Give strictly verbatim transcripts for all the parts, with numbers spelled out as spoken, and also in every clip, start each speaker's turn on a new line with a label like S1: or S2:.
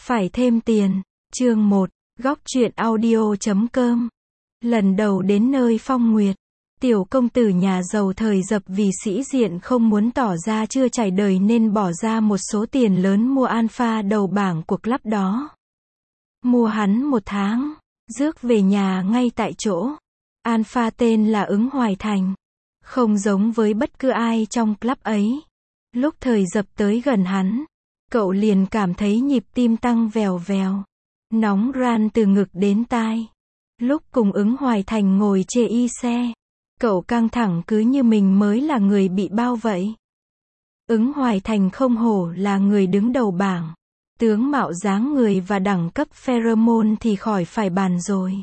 S1: Phải thêm tiền. Chương một. Góc truyện audio chấm com. Lần đầu đến nơi Phong Nguyệt, tiểu công tử nhà giàu thời Dập vì sĩ diện không muốn tỏ ra chưa trải đời nên bỏ ra một số tiền lớn mua alpha đầu bảng của club đó. Mua hắn một tháng, rước về nhà ngay tại chỗ. Alpha tên là Ứng Hoài Thành, không giống với bất cứ ai trong club ấy. Lúc thời Dập tới gần hắn, cậu liền cảm thấy nhịp tim tăng vèo vèo, nóng ran từ ngực đến tai. Lúc cùng Ứng Hoài Thành ngồi chê y xe, cậu căng thẳng cứ như mình mới là người bị bao vậy. Ứng Hoài Thành không hổ là người đứng đầu bảng, tướng mạo dáng người và đẳng cấp pheromone thì khỏi phải bàn rồi.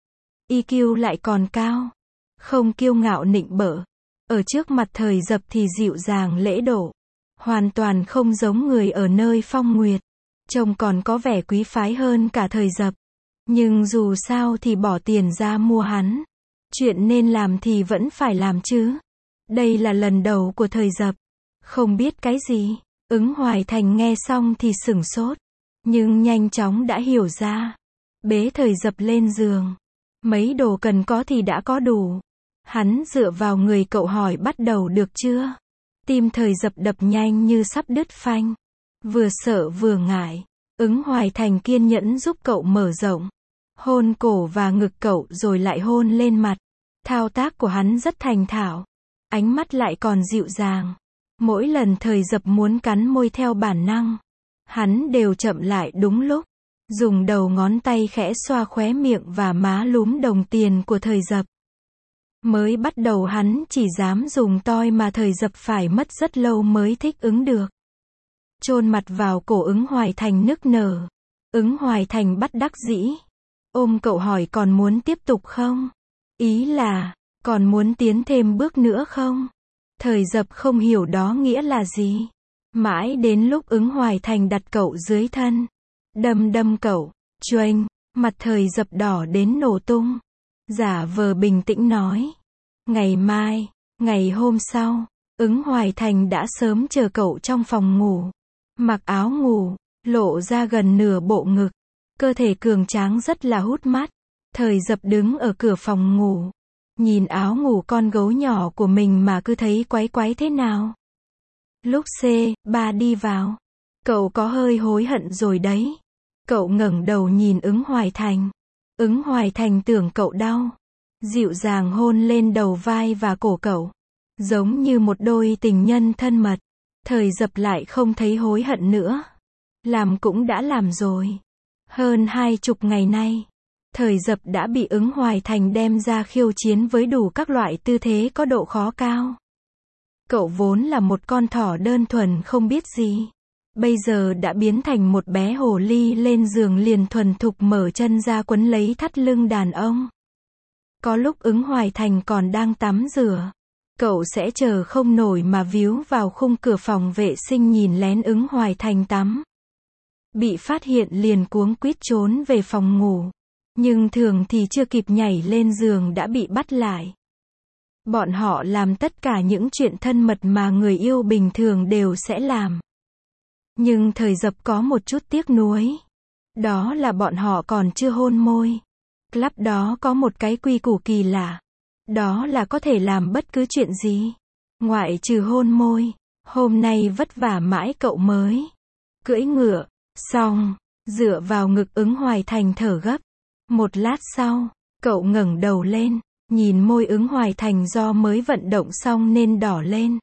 S1: i kiu lại còn cao, không kiêu ngạo nịnh bợ, ở trước mặt thời Dập thì dịu dàng lễ độ, hoàn toàn không giống người ở nơi Phong Nguyệt, trông còn có vẻ quý phái hơn cả thời Dập. Nhưng dù sao thì bỏ tiền ra mua hắn, chuyện nên làm thì vẫn phải làm chứ. Đây là lần đầu của thời Dập, không biết cái gì. Ứng Hoài Thành nghe xong thì sửng sốt, nhưng nhanh chóng đã hiểu ra. Bế thời Dập lên giường, mấy đồ cần có thì đã có đủ. Hắn dựa vào người cậu hỏi bắt đầu được chưa. Tim thời Dập đập nhanh như sắp đứt phanh, vừa sợ vừa ngại. Ứng Hoài Thành kiên nhẫn giúp cậu mở rộng, hôn cổ và ngực cậu rồi lại hôn lên mặt. Thao tác của hắn rất thành thạo, ánh mắt lại còn dịu dàng. Mỗi lần thời Dập muốn cắn môi theo bản năng, hắn đều chậm lại đúng lúc, dùng đầu ngón tay khẽ xoa khóe miệng và má lúm đồng tiền của thời Dập. Mới bắt đầu hắn chỉ dám dùng toi mà thời Dập phải mất rất lâu mới thích ứng được. Chôn mặt vào cổ Ứng Hoài Thành nức nở. Ứng Hoài Thành bất đắc dĩ ôm cậu hỏi còn muốn tiếp tục không? Ý là, còn muốn tiến thêm bước nữa không? Thời Dập không hiểu đó nghĩa là gì. Mãi đến lúc Ứng Hoài Thành đặt cậu dưới thân, đâm đâm cậu, choênh, mặt thời Dập đỏ đến nổ tung. Giả vờ bình tĩnh nói. Ngày mai, ngày hôm sau, Ứng Hoài Thành đã sớm chờ cậu trong phòng ngủ. Mặc áo ngủ, lộ ra gần nửa bộ ngực. Cơ thể cường tráng rất là hút mắt. Thời Dập đứng ở cửa phòng ngủ, nhìn áo ngủ con gấu nhỏ của mình mà cứ thấy quái quái thế nào. Lúc C ba đi vào, cậu có hơi hối hận rồi đấy. Cậu ngẩng đầu nhìn Ứng Hoài Thành. Ứng Hoài Thành tưởng cậu đau, dịu dàng hôn lên đầu vai và cổ cậu, giống như một đôi tình nhân thân mật. Thời Dập lại không thấy hối hận nữa. Làm cũng đã làm rồi. Hơn hai chục ngày nay, thời Dập đã bị Ứng Hoài Thành đem ra khiêu chiến với đủ các loại tư thế có độ khó cao. Cậu vốn là một con thỏ đơn thuần không biết gì, bây giờ đã biến thành một bé hồ ly lên giường liền thuần thục mở chân ra quấn lấy thắt lưng đàn ông. Có lúc Ứng Hoài Thành còn đang tắm rửa, cậu sẽ chờ không nổi mà víu vào khung cửa phòng vệ sinh nhìn lén Ứng Hoài Thành tắm. Bị phát hiện liền cuống quýt trốn về phòng ngủ, nhưng thường thì chưa kịp nhảy lên giường đã bị bắt lại. Bọn họ làm tất cả những chuyện thân mật mà người yêu bình thường đều sẽ làm. Nhưng thời Dập có một chút tiếc nuối, đó là bọn họ còn chưa hôn môi. Club đó có một cái quy củ kỳ lạ, đó là có thể làm bất cứ chuyện gì, ngoại trừ hôn môi. Hôm nay vất vả mãi cậu mới cưỡi ngựa xong, dựa vào ngực Ứng Hoài Thành thở gấp. Một lát sau, cậu ngẩng đầu lên, nhìn môi Ứng Hoài Thành do mới vận động xong nên đỏ lên.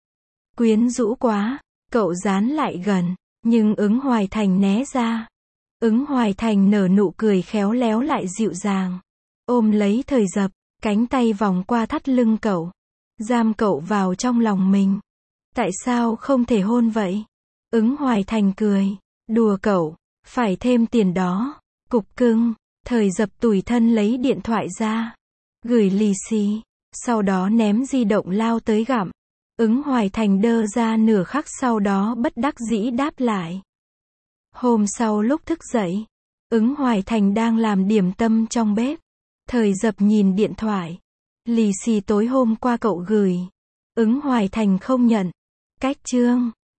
S1: Quyến rũ quá, cậu dán lại gần, nhưng Ứng Hoài Thành né ra. Ứng Hoài Thành nở nụ cười khéo léo lại dịu dàng, ôm lấy thời Dập, cánh tay vòng qua thắt lưng cậu, giam cậu vào trong lòng mình. Tại sao không thể hôn vậy? Ứng Hoài Thành cười, đùa cậu, phải thêm tiền đó. Cục cưng. Thời Dập tủi thân lấy điện thoại ra, gửi lì xì, sau đó ném di động lao tới gặm. Ứng Hoài Thành đơ ra nửa khắc sau đó bất đắc dĩ đáp lại. Hôm sau lúc thức dậy, Ứng Hoài Thành đang làm điểm tâm trong bếp. Thời Dập nhìn điện thoại, lì xì tối hôm qua cậu gửi. Ứng Hoài Thành không nhận. Cách chương.